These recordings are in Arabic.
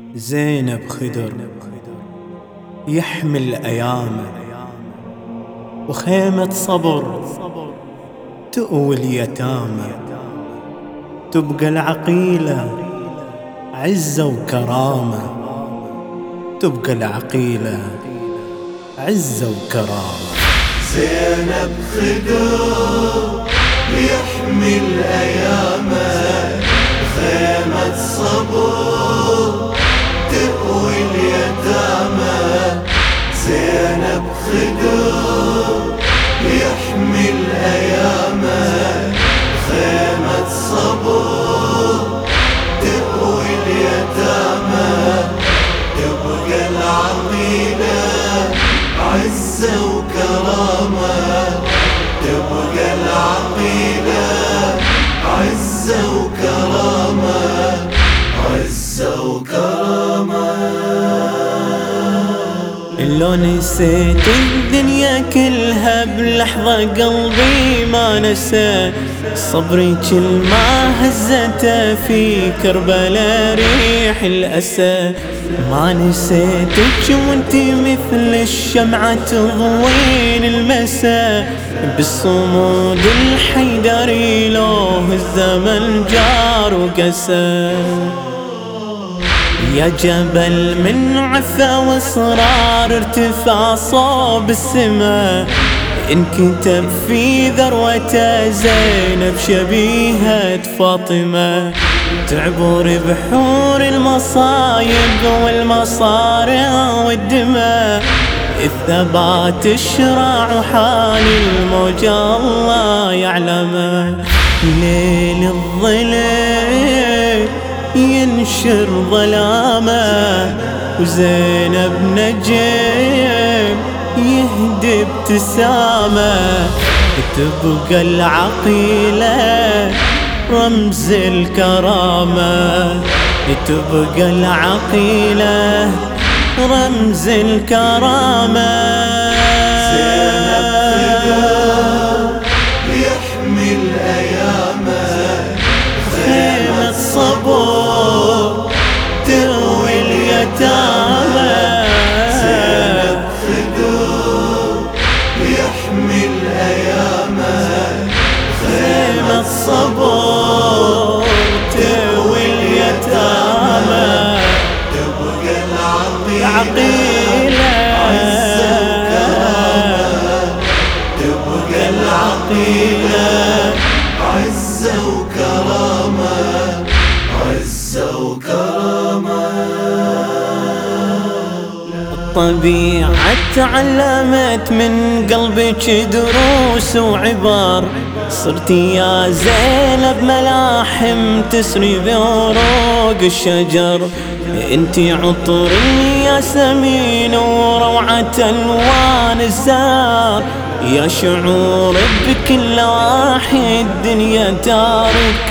زينب خدر يحمل أيامه، وخيمة صبر تؤوي اليتامى. تبقى العقيلة عزة وكرامة، تبقى العقيلة عزة وكرامة. زينب خدر يحمل أيامه، خيمة صبر تؤوي اليتامى. زينب خدر يحمل أيامه، خيمة صبر تؤوي اليتامى. تبقى العقيلة عزة وكرامة، تبقى العقيلة عزة وكرامة، عزة وكرامة. لو نسيت الدنيا كلها بلحظة قلبي ما نسى صبري، كل ما هزته في كربلاء ريح الأسى. ما نسيتك وانتي مثل الشمعة تضوين المساء، بالصمود الحيدري لوه الزمن جار وقسى. يا جبل من عفا واصرار ارتفع صوب السماء، انكتب في ذروته زينب شبيهة فاطمة. تعبر بحور المصايب والمصارع والدماء، الثبات الشراع وحال الموجة الله يعلمه. ليل الظليل ينشر ظلامه، وزينب نجم يهدي ابتسامه. تبقى العقيلة رمز الكرامة، تبقى العقيلة رمز الكرامة. زينب خدر يحمل أيامه، خيمة صبر تروي اليتامى. زينب خدر يحمل أيامه، خيمة صبر تروي اليتامى. تبقى العقيلة عزة وكرامة، تبقى العقيلة عزة وكرامة، عزة وكرامة. الطبيعة تعلمت من قلبك دروس وعبار، صرتي يا زينب ملاحم تسري بوروق الشجر. انتي عطر الياسمين وروعة الوان الزهر، يا شعور بكل واحد دنيا تارك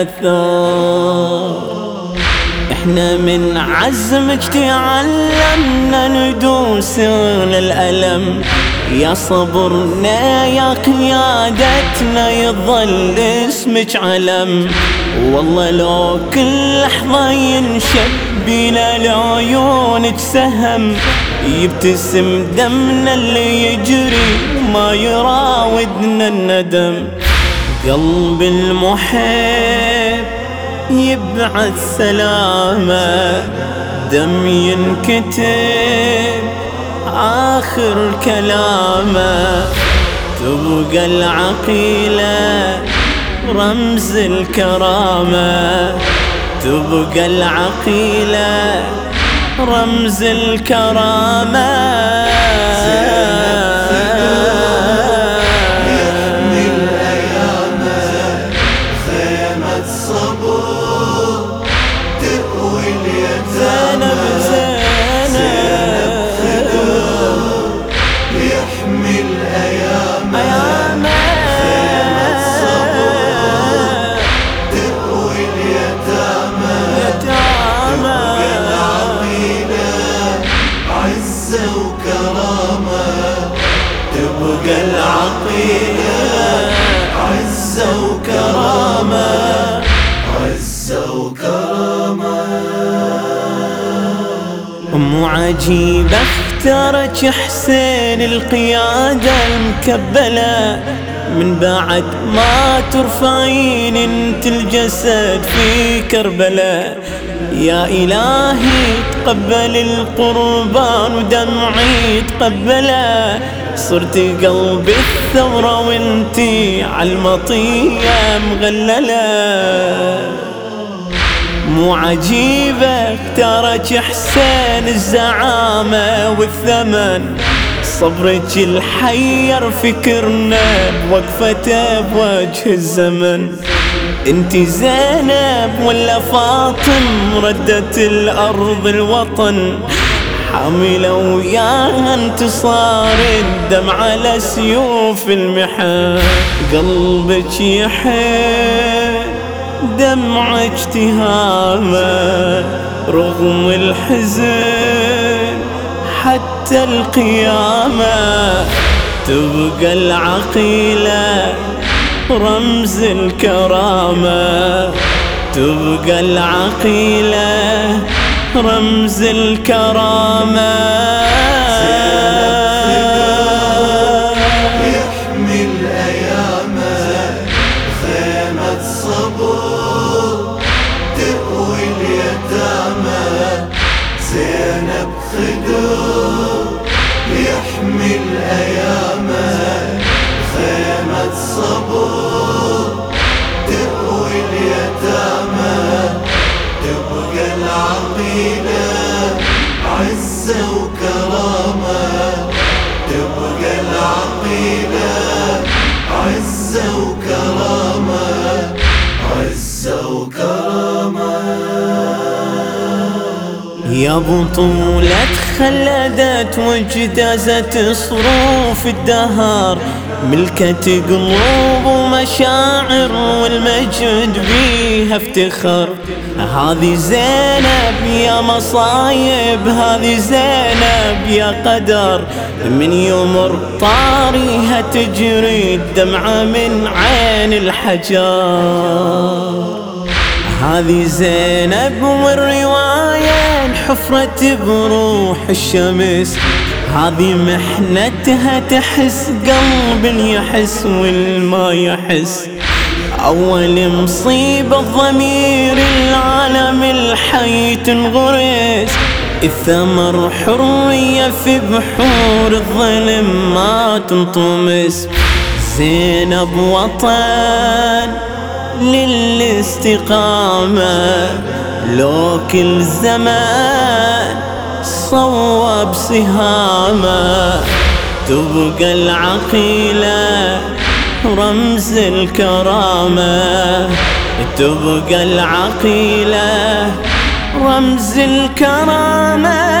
لأثار. احنا من عزمك تعلمنا ندوس الألم، يا صبرنا يا قيادتنا يظل اسمك علم. والله لو كل لحظة ينشب بينا لعيونك سهم، يبتسم دمنا اللي يجري ما يراودنا الندم. قلب المحب يبعث سلامة، دم ينكتب آخر كلامه. تبقى العقيلة رمز الكرامة، تبقى العقيلة رمز الكرامة. يحمل أيامه، خيمة صبر تؤوي اليتامى. زينب خدر يحمل أيامه، خيمة صبر تؤوي اليتامى. تبقى العقيلة عزة وكرامة، تبقى العقيلة عزة وكرامة، عزة وكرامة. عجيبة اختارك حسين القيادة المكبلة، من بعد ما ترفعين انت الجسد في كربلاء. يا إلهي تقبل القربان ودمعي تقبله، صرت قلبي الثورة وانتي عالمطية مغللة. مو عجيبة اختارك حسين الزعامة والثمن، صبرك الحير فكرنا بوقفته بوجه الزمن. انتي زينب ولا فاطم ردت الأرض الوطن، حاملة وياها انتصار الدم على سيوف المحن. قلبك يحن دمعك تهامة رغم الحزن حتى القيامة، تبقى العقيلة رمز الكرامة، تبقى العقيلة رمز الكرامة. يحمي الأيام خيمة صبور تقوي اليتامى، زينب خدور. يحمي الأيام خيمة صبور تقوي اليتامى، تبقى العقيلة عزة وكرامة، تبقى العقيلة عزة وكرامة، عزة وكرامة. يا بطولة خلدت واجتازت صروف الدهر، ملكة قلوب ومشاعر والمجد بيها افتخر. هذه زينب يا مصايب، هذه زينب يا قدر، من يمر طاريها تجري الدمعة من عين الحجر. هذه زينب والرواية انحفرت بروح الشمس، هذه محنتها تحس قلب يحس والما يحس. أول مصيبة ضمير العالم الحي تنغرس، الثمر حرية في بحور الظلم ما تنطمس. زينب وطن للاستقامة، لو كل زمان صوب سهامة، تبقى العقيلة رمز الكرامة، تبقى العقيلة رمز الكرامة.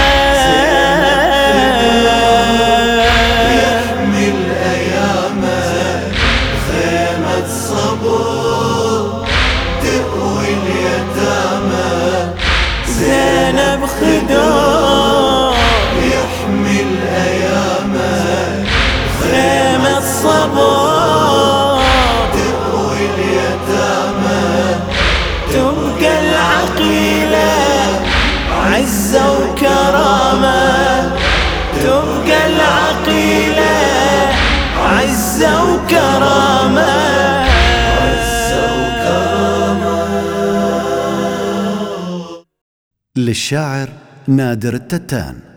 يحمي الأيام خيمة صبور تقوي اليتامى، زينب خدور. يحمي الأيام خيمة صبور تقوي اليتامى، تبقى العقيلة عزة وكرامة، تبقى العقيلة عزة وكرامة. للشاعر نادر التتان.